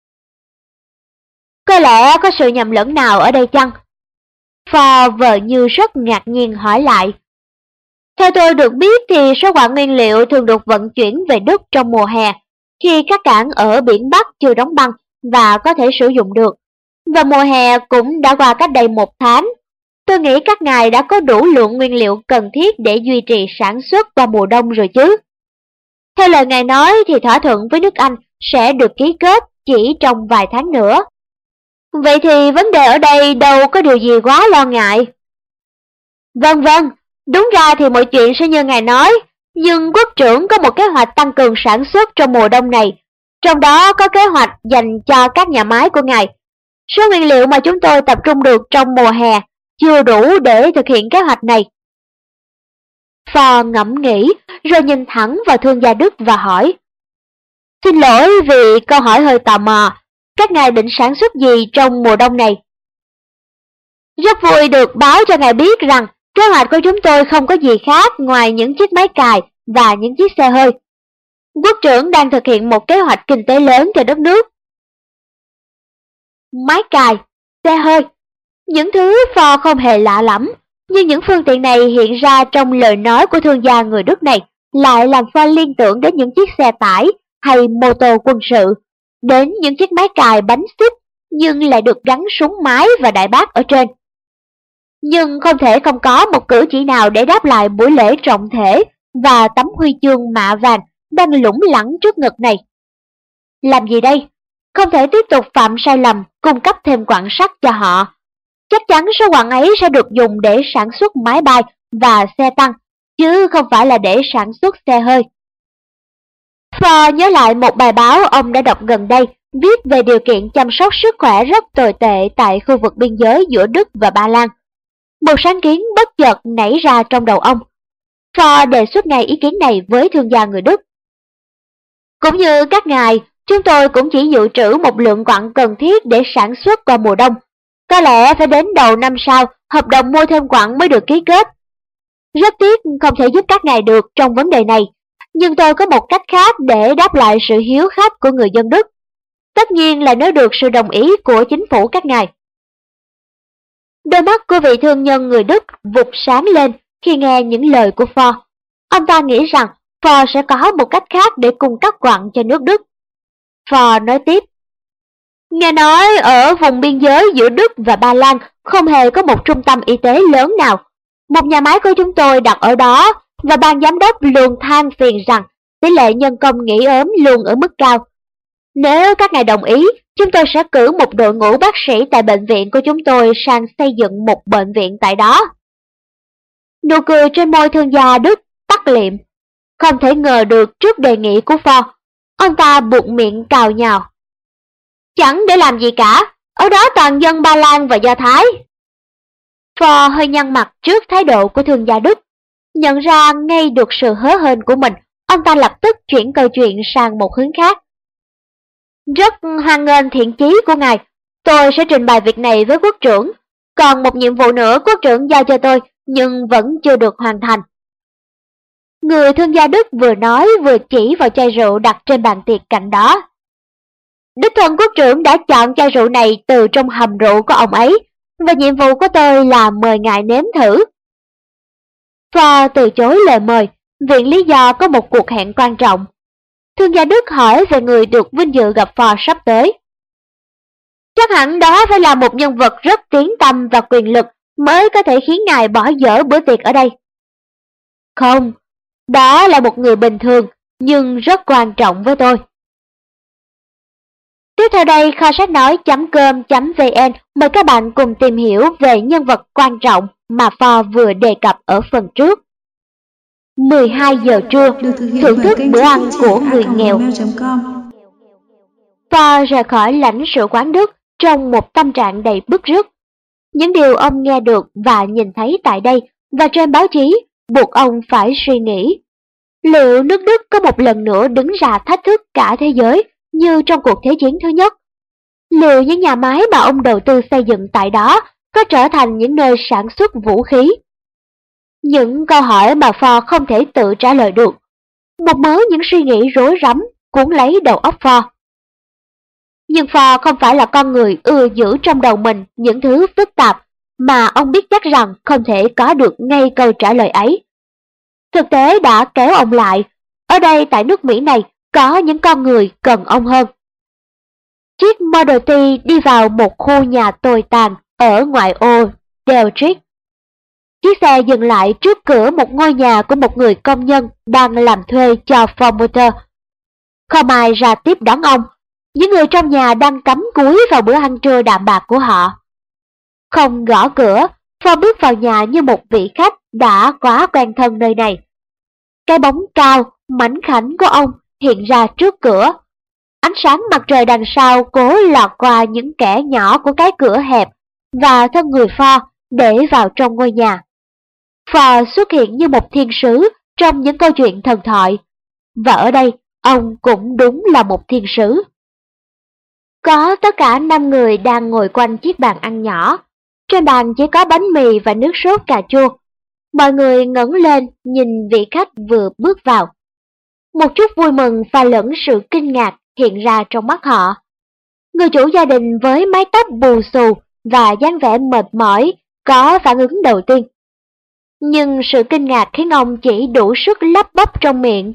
Có lẽ có sự nhầm lẫn nào ở đây chăng? Ford vờ như rất ngạc nhiên hỏi lại. Theo tôi được biết thì số quặng nguyên liệu thường được vận chuyển về Đức trong mùa hè, khi các cảng ở biển Bắc chưa đóng băng và có thể sử dụng được. Và mùa hè cũng đã qua cách đây 1 tháng. Tôi nghĩ các ngài đã có đủ lượng nguyên liệu cần thiết để duy trì sản xuất qua mùa đông rồi chứ. Theo lời ngài nói thì thỏa thuận với nước Anh sẽ được ký kết chỉ trong vài tháng nữa. Vậy thì vấn đề ở đây đâu có điều gì quá lo ngại. Vâng, đúng ra thì mọi chuyện sẽ như ngài nói, nhưng quốc trưởng có một kế hoạch tăng cường sản xuất trong mùa đông này, trong đó có kế hoạch dành cho các nhà máy của ngài. Số nguyên liệu mà chúng tôi tập trung được trong mùa hè chưa đủ để thực hiện kế hoạch này. Ford ngẫm nghĩ rồi nhìn thẳng vào thương gia Đức và hỏi. Xin lỗi vì câu hỏi hơi tò mò, các ngài định sản xuất gì trong mùa đông này? Rất vui được báo cho ngài biết rằng kế hoạch của chúng tôi không có gì khác ngoài những chiếc máy cày và những chiếc xe hơi. Quốc trưởng đang thực hiện một kế hoạch kinh tế lớn cho đất nước. Máy cày, xe hơi, những thứ Ford không hề lạ lẫm, nhưng những phương tiện này hiện ra trong lời nói của thương gia người Đức này lại làm Ford liên tưởng đến những chiếc xe tải hay mô tô quân sự, đến những chiếc máy cày bánh xích nhưng lại được gắn súng máy và đại bác ở trên. Nhưng không thể không có một cử chỉ nào để đáp lại buổi lễ trọng thể và tấm huy chương mạ vàng đang lủng lẳng trước ngực này. Làm gì đây? Không thể tiếp tục phạm sai lầm cung cấp thêm quặng sắt cho họ. Chắc chắn số quặng ấy sẽ được dùng để sản xuất máy bay và xe tăng, chứ không phải là để sản xuất xe hơi. Ford nhớ lại một bài báo ông đã đọc gần đây, viết về điều kiện chăm sóc sức khỏe rất tồi tệ tại khu vực biên giới giữa Đức và Ba Lan. Một sáng kiến bất chợt nảy ra trong đầu ông. Ford đề xuất ngay ý kiến này với thương gia người Đức. Cũng như các ngài, chúng tôi cũng chỉ dự trữ một lượng quặng cần thiết để sản xuất qua mùa đông. Có lẽ phải đến đầu năm sau, hợp đồng mua thêm quặng mới được ký kết. Rất tiếc không thể giúp các ngài được trong vấn đề này, nhưng tôi có một cách khác để đáp lại sự hiếu khách của người dân Đức. Tất nhiên là nếu được sự đồng ý của chính phủ các ngài. Đôi mắt của vị thương nhân người Đức vụt sáng lên khi nghe những lời của Ford. Ông ta nghĩ rằng Ford sẽ có một cách khác để cung cấp quặng cho nước Đức. Ford nói tiếp. Nghe nói ở vùng biên giới giữa Đức và Ba Lan không hề có một trung tâm y tế lớn nào. Một nhà máy của chúng tôi đặt ở đó và ban giám đốc luôn than phiền rằng tỷ lệ nhân công nghỉ ốm luôn ở mức cao. Nếu các ngài đồng ý, chúng tôi sẽ cử một đội ngũ bác sĩ tại bệnh viện của chúng tôi sang xây dựng một bệnh viện tại đó. Nụ cười trên môi thương gia Đức tắt liệm. Không thể ngờ được trước đề nghị của Ford, ông ta buột miệng cào nhào. Chẳng để làm gì cả, ở đó toàn dân Ba Lan và Do Thái. Ford hơi nhăn mặt trước thái độ của thương gia Đức. Nhận ra ngay được sự hớ hênh của mình, ông ta lập tức chuyển câu chuyện sang một hướng khác. Rất hoan nghênh thiện chí của ngài, tôi sẽ trình bày việc này với quốc trưởng. Còn một nhiệm vụ nữa quốc trưởng giao cho tôi, nhưng vẫn chưa được hoàn thành. Người thương gia Đức vừa nói vừa chỉ vào chai rượu đặt trên bàn tiệc cạnh đó. Đích thân quốc trưởng đã chọn chai rượu này từ trong hầm rượu của ông ấy, và nhiệm vụ của tôi là mời ngài nếm thử. Ford từ chối lời mời, viện lý do có một cuộc hẹn quan trọng. Thương gia Đức hỏi về người được vinh dự gặp Ford sắp tới. Chắc hẳn đó phải là một nhân vật rất tiếng tăm và quyền lực mới có thể khiến ngài bỏ dở bữa tiệc ở đây. Không, đó là một người bình thường, nhưng rất quan trọng với tôi. Tiếp theo đây, kho sách nói.com.vn mời các bạn cùng tìm hiểu về nhân vật quan trọng mà Ford vừa đề cập ở phần trước. 12 giờ trưa, thưởng thức bữa ăn của người nghèo. Ford rời khỏi lãnh sự quán Đức trong một tâm trạng đầy bứt rứt. Những điều ông nghe được và nhìn thấy tại đây và trên báo chí buộc ông phải suy nghĩ. Liệu nước Đức có một lần nữa đứng ra thách thức cả thế giới như trong cuộc Thế chiến thứ nhất? Liệu những nhà máy mà ông đầu tư xây dựng tại đó có trở thành những nơi sản xuất vũ khí? Những câu hỏi mà Ford không thể tự trả lời được. Một mớ những suy nghĩ rối rắm cuốn lấy đầu óc Ford. Nhưng Ford không phải là con người ưa giữ trong đầu mình những thứ phức tạp mà ông biết chắc rằng không thể có được ngay câu trả lời ấy. Thực tế đã kéo ông lại. Ở đây tại nước Mỹ này có những con người cần ông hơn. Chiếc Model T đi vào một khu nhà tồi tàn ở ngoại ô Detroit. Chiếc xe dừng lại trước cửa một ngôi nhà của một người công nhân đang làm thuê cho Ford Motor. Không ai ra tiếp đón ông. Những người trong nhà đang cắm cúi vào bữa ăn trưa đạm bạc của họ. Không gõ cửa, Ford bước vào nhà như một vị khách đã quá quen thân nơi này. Cái bóng cao, mảnh khảnh của ông hiện ra trước cửa. Ánh sáng mặt trời đằng sau cố lọt qua những kẽ nhỏ của cái cửa hẹp và thân người Ford để vào trong ngôi nhà. Ford xuất hiện như một thiên sứ trong những câu chuyện thần thoại. Và ở đây, ông cũng đúng là một thiên sứ. Có tất cả 5 người đang ngồi quanh chiếc bàn ăn nhỏ. Trên bàn chỉ có bánh mì và nước sốt cà chua. Mọi người ngẩng lên nhìn vị khách vừa bước vào. Một chút vui mừng pha lẫn sự kinh ngạc hiện ra trong mắt họ. Người chủ gia đình với mái tóc bù xù và dáng vẻ mệt mỏi có phản ứng đầu tiên. Nhưng sự kinh ngạc khiến ông chỉ đủ sức lắp bắp trong miệng.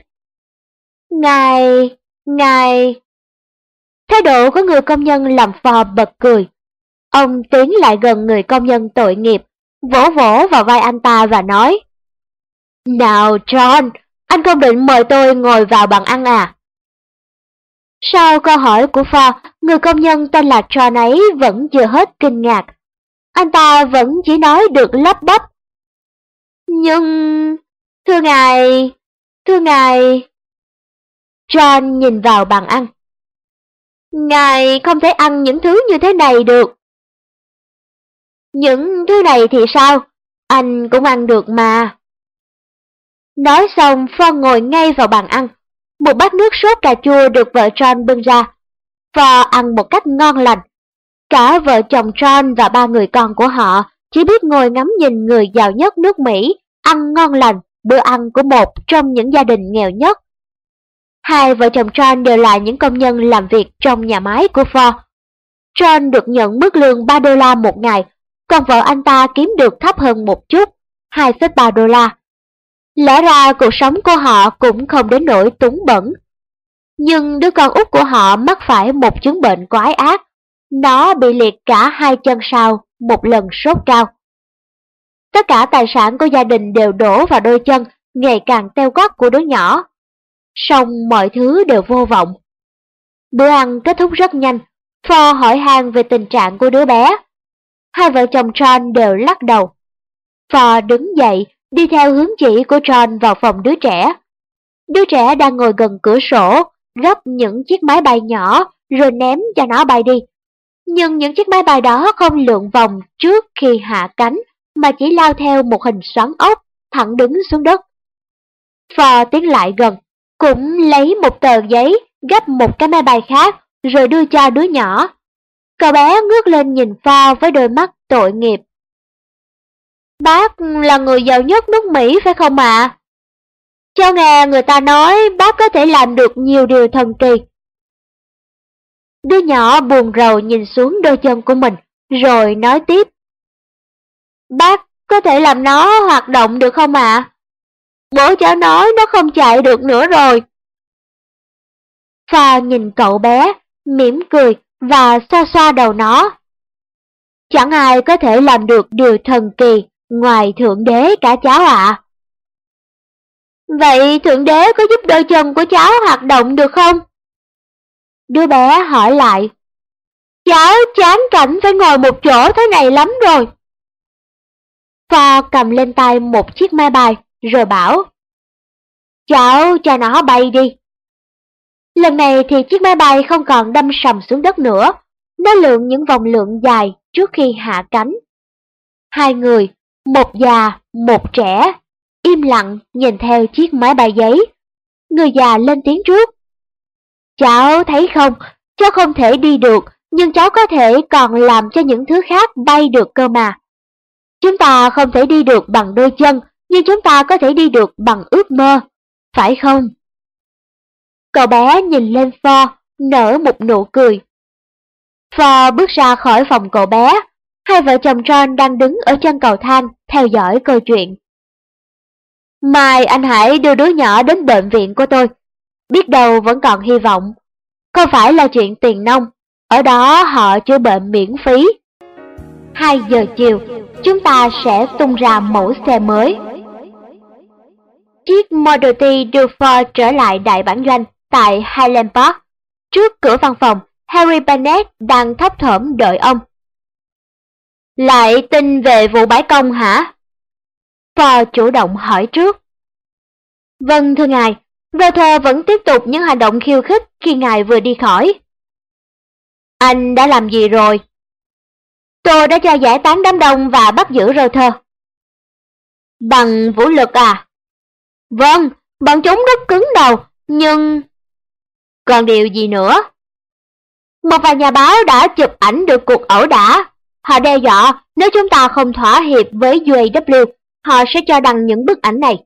Ngài... Thái độ của người công nhân làm Ford bật cười. Ông tiến lại gần người công nhân tội nghiệp, vỗ vỗ vào vai anh ta và nói: Nào John, anh không định mời tôi ngồi vào bàn ăn à? Sau câu hỏi của Ford, người công nhân tên là John ấy vẫn chưa hết kinh ngạc. Anh ta vẫn chỉ nói được lắp bắp. Nhưng... Thưa ngài... John nhìn vào bàn ăn. Ngài không thể ăn những thứ như thế này được. Những thứ này thì sao? Anh cũng ăn được mà. Nói xong, Ford ngồi ngay vào bàn ăn. Một bát nước sốt cà chua được vợ John bưng ra. Ford ăn một cách ngon lành. Cả vợ chồng John và 3 người con của họ chỉ biết ngồi ngắm nhìn người giàu nhất nước Mỹ ăn ngon lành bữa ăn của một trong những gia đình nghèo nhất. Hai vợ chồng John đều là những công nhân làm việc trong nhà máy của Ford. John được nhận mức lương $3 một ngày, còn vợ anh ta kiếm được thấp hơn một chút, $2,3. Lẽ ra cuộc sống của họ cũng không đến nỗi túng bẩn. Nhưng đứa con út của họ mắc phải một chứng bệnh quái ác. Nó bị liệt cả 2 chân sau một lần sốt cao. Tất cả tài sản của gia đình đều đổ vào đôi chân ngày càng teo quắt của đứa nhỏ. Song mọi thứ đều vô vọng. Bữa ăn kết thúc rất nhanh, Ford hỏi han về tình trạng của đứa bé. Hai vợ chồng John đều lắc đầu. Ford đứng dậy, đi theo hướng chỉ của John vào phòng đứa trẻ. Đứa trẻ đang ngồi gần cửa sổ, gấp những chiếc máy bay nhỏ rồi ném cho nó bay đi. Nhưng những chiếc máy bay đó không lượn vòng trước khi hạ cánh, mà chỉ lao theo một hình xoắn ốc, thẳng đứng xuống đất. Ford tiến lại gần, cũng lấy một tờ giấy gấp một cái máy bay khác rồi đưa cho đứa nhỏ. Cậu bé ngước lên nhìn Ford với đôi mắt tội nghiệp. Bác là người giàu nhất nước Mỹ phải không ạ? Cháu nghe người ta nói bác có thể làm được nhiều điều thần kỳ. Đứa nhỏ buồn rầu nhìn xuống đôi chân của mình, rồi nói tiếp. Bác có thể làm nó hoạt động được không ạ? Bố cháu nói nó không chạy được nữa rồi. Ford nhìn cậu bé, mỉm cười và xoa xoa đầu nó. Chẳng ai có thể làm được điều thần kỳ ngoài Thượng Đế cả cháu ạ. Vậy Thượng Đế có giúp đôi chân của cháu hoạt động được không? Đứa bé hỏi lại. Cháu chán cảnh phải ngồi một chỗ thế này lắm rồi. Ford cầm lên tay một chiếc máy bay rồi bảo. Cháu cho nó bay đi. Lần này thì chiếc máy bay không còn đâm sầm xuống đất nữa, nó lượn những vòng lượn dài trước khi hạ cánh. Hai người, một già, một trẻ, im lặng nhìn theo chiếc máy bay giấy. Người già lên tiếng trước. Cháu thấy không, cháu không thể đi được, nhưng cháu có thể còn làm cho những thứ khác bay được cơ mà. Chúng ta không thể đi được bằng đôi chân, nhưng chúng ta có thể đi được bằng ước mơ, phải không? Cậu bé nhìn lên Ford, nở một nụ cười. Ford bước ra khỏi phòng cậu bé. Hai vợ chồng John đang đứng ở chân cầu thang, theo dõi câu chuyện. Mai anh hãy đưa đứa nhỏ đến bệnh viện của tôi. Biết đâu vẫn còn hy vọng. Không phải là chuyện tiền nong, ở đó họ chữa bệnh miễn phí. 2 giờ chiều, chúng ta sẽ tung ra mẫu xe mới. Chiếc Model T đưa Ford trở lại đại bản doanh tại Highland Park. Trước cửa văn phòng, Harry Bennett đang thấp thỏm đợi ông. Lại tin về vụ bãi công hả? Ford chủ động hỏi trước. Vâng thưa ngài, Walter vẫn tiếp tục những hành động khiêu khích khi ngài vừa đi khỏi. Anh đã làm gì rồi? Tôi đã cho giải tán đám đông và bắt giữ Walter. Bằng vũ lực à? Vâng, bọn chúng rất cứng đầu, nhưng... Còn điều gì nữa? Một vài nhà báo đã chụp ảnh được cuộc ẩu đả. Họ đe dọa nếu chúng ta không thỏa hiệp với UAW, họ sẽ cho đăng những bức ảnh này.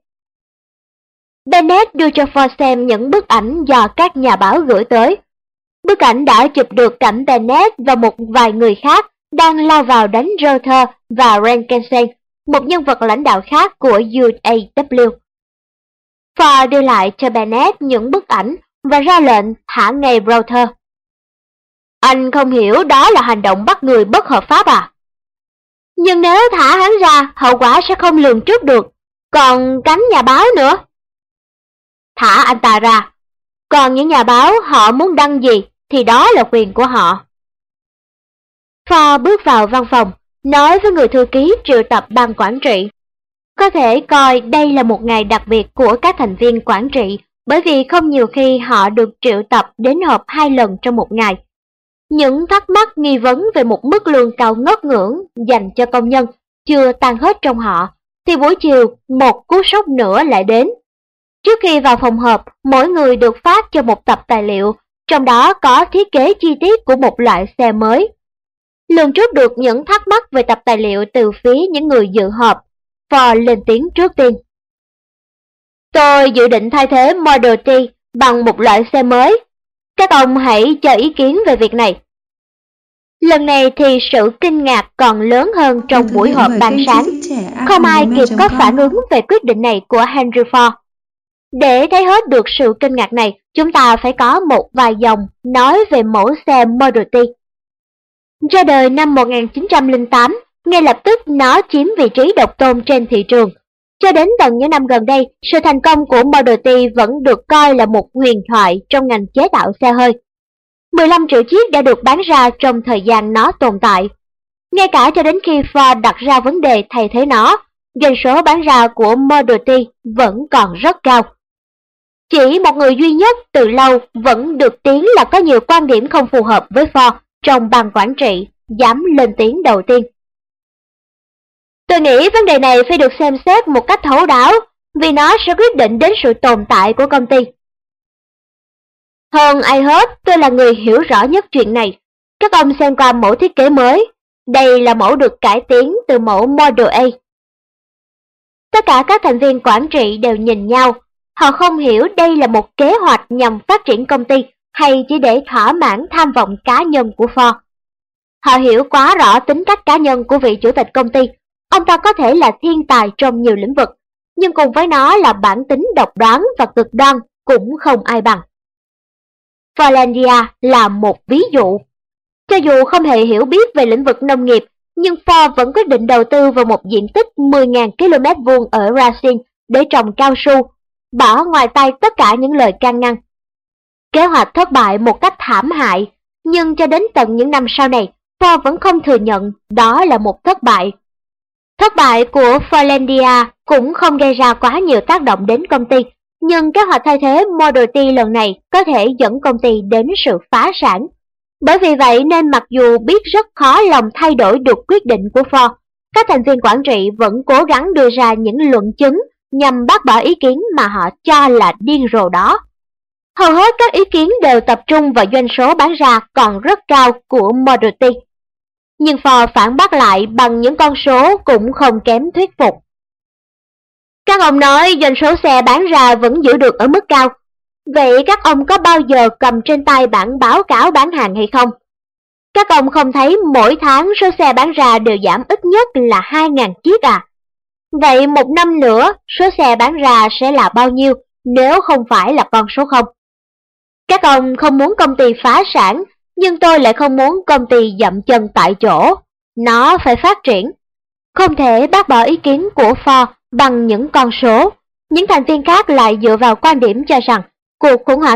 Bennett đưa cho Ford xem những bức ảnh do các nhà báo gửi tới. Bức ảnh đã chụp được cảnh Bennett và một vài người khác đang lao vào đánh Reuter và Rankinson, một nhân vật lãnh đạo khác của UAW. Ford đưa lại cho Bennett những bức ảnh và ra lệnh thả ngay Reuter. Anh không hiểu đó là hành động bắt người bất hợp pháp à? Nhưng nếu thả hắn ra, hậu quả sẽ không lường trước được. Còn cánh nhà báo nữa. Thả anh ta ra. Còn những nhà báo họ muốn đăng gì thì đó là quyền của họ. Ford bước vào văn phòng, nói với người thư ký triệu tập ban quản trị. Có thể coi đây là một ngày đặc biệt của các thành viên quản trị, bởi vì không nhiều khi họ được triệu tập đến họp 2 lần trong một ngày. Những thắc mắc nghi vấn về một mức lương cao ngất ngưỡng dành cho công nhân chưa tan hết trong họ, thì buổi chiều một cú sốc nữa lại đến. Trước khi vào phòng họp, mỗi người được phát cho một tập tài liệu, trong đó có thiết kế chi tiết của một loại xe mới. Lường trước được những thắc mắc về tập tài liệu từ phía những người dự họp, Ford lên tiếng trước tiên. Tôi dự định thay thế Model T bằng một loại xe mới. Các ông hãy cho ý kiến về việc này. Lần này thì sự kinh ngạc còn lớn hơn trong buổi họp ban sáng. Không ai kịp có phản ứng về quyết định này của Henry Ford. Để thấy hết được sự kinh ngạc này, chúng ta phải có một vài dòng nói về mẫu xe Model T. Ra đời năm 1908, ngay lập tức nó chiếm vị trí độc tôn trên thị trường. Cho đến tận những năm gần đây, sự thành công của Model T vẫn được coi là một huyền thoại trong ngành chế tạo xe hơi. 15 triệu chiếc đã được bán ra trong thời gian nó tồn tại. Ngay cả cho đến khi Ford đặt ra vấn đề thay thế nó, doanh số bán ra của Model T vẫn còn rất cao. Chỉ một người duy nhất từ lâu vẫn được tiếng là có nhiều quan điểm không phù hợp với Ford trong ban quản trị, dám lên tiếng đầu tiên. Tôi nghĩ vấn đề này phải được xem xét một cách thấu đáo, vì nó sẽ quyết định đến sự tồn tại của công ty. Hơn ai hết, tôi là người hiểu rõ nhất chuyện này. Các ông xem qua mẫu thiết kế mới. Đây là mẫu được cải tiến từ mẫu Model A. Tất cả các thành viên quản trị đều nhìn nhau. Họ không hiểu đây là một kế hoạch nhằm phát triển công ty hay chỉ để thỏa mãn tham vọng cá nhân của Ford. Họ hiểu quá rõ tính cách cá nhân của vị chủ tịch công ty. Ông ta có thể là thiên tài trong nhiều lĩnh vực, nhưng cùng với nó là bản tính độc đoán và cực đoan cũng không ai bằng. Fordlandia là một ví dụ. Cho dù không hề hiểu biết về lĩnh vực nông nghiệp, nhưng Ford vẫn quyết định đầu tư vào một diện tích 10.000 km² ở Racine để trồng cao su, bỏ ngoài tai tất cả những lời can ngăn. Kế hoạch thất bại một cách thảm hại, nhưng cho đến tận những năm sau này, Ford vẫn không thừa nhận đó là một thất bại. Thất bại của Fordlandia cũng không gây ra quá nhiều tác động đến công ty, nhưng kế hoạch thay thế Model T lần này có thể dẫn công ty đến sự phá sản. Bởi vì vậy nên mặc dù biết rất khó lòng thay đổi được quyết định của Ford, các thành viên quản trị vẫn cố gắng đưa ra những luận chứng nhằm bác bỏ ý kiến mà họ cho là điên rồ đó. Hầu hết các ý kiến đều tập trung vào doanh số bán ra còn rất cao của Model T. Nhưng Ford phản bác lại bằng những con số cũng không kém thuyết phục. Các ông nói doanh số xe bán ra vẫn giữ được ở mức cao. Vậy các ông có bao giờ cầm trên tay bản báo cáo bán hàng hay không? Các ông không thấy mỗi tháng số xe bán ra đều giảm ít nhất là 2.000 chiếc à? Vậy một năm nữa số xe bán ra sẽ là bao nhiêu nếu không phải là con số 0? Các ông không muốn công ty phá sản, nhưng tôi lại không muốn công ty dậm chân tại chỗ. Nó phải phát triển. Không thể bác bỏ ý kiến của Ford bằng những con số. Những thành viên khác lại dựa vào quan điểm cho rằng cuộc khủng hoảng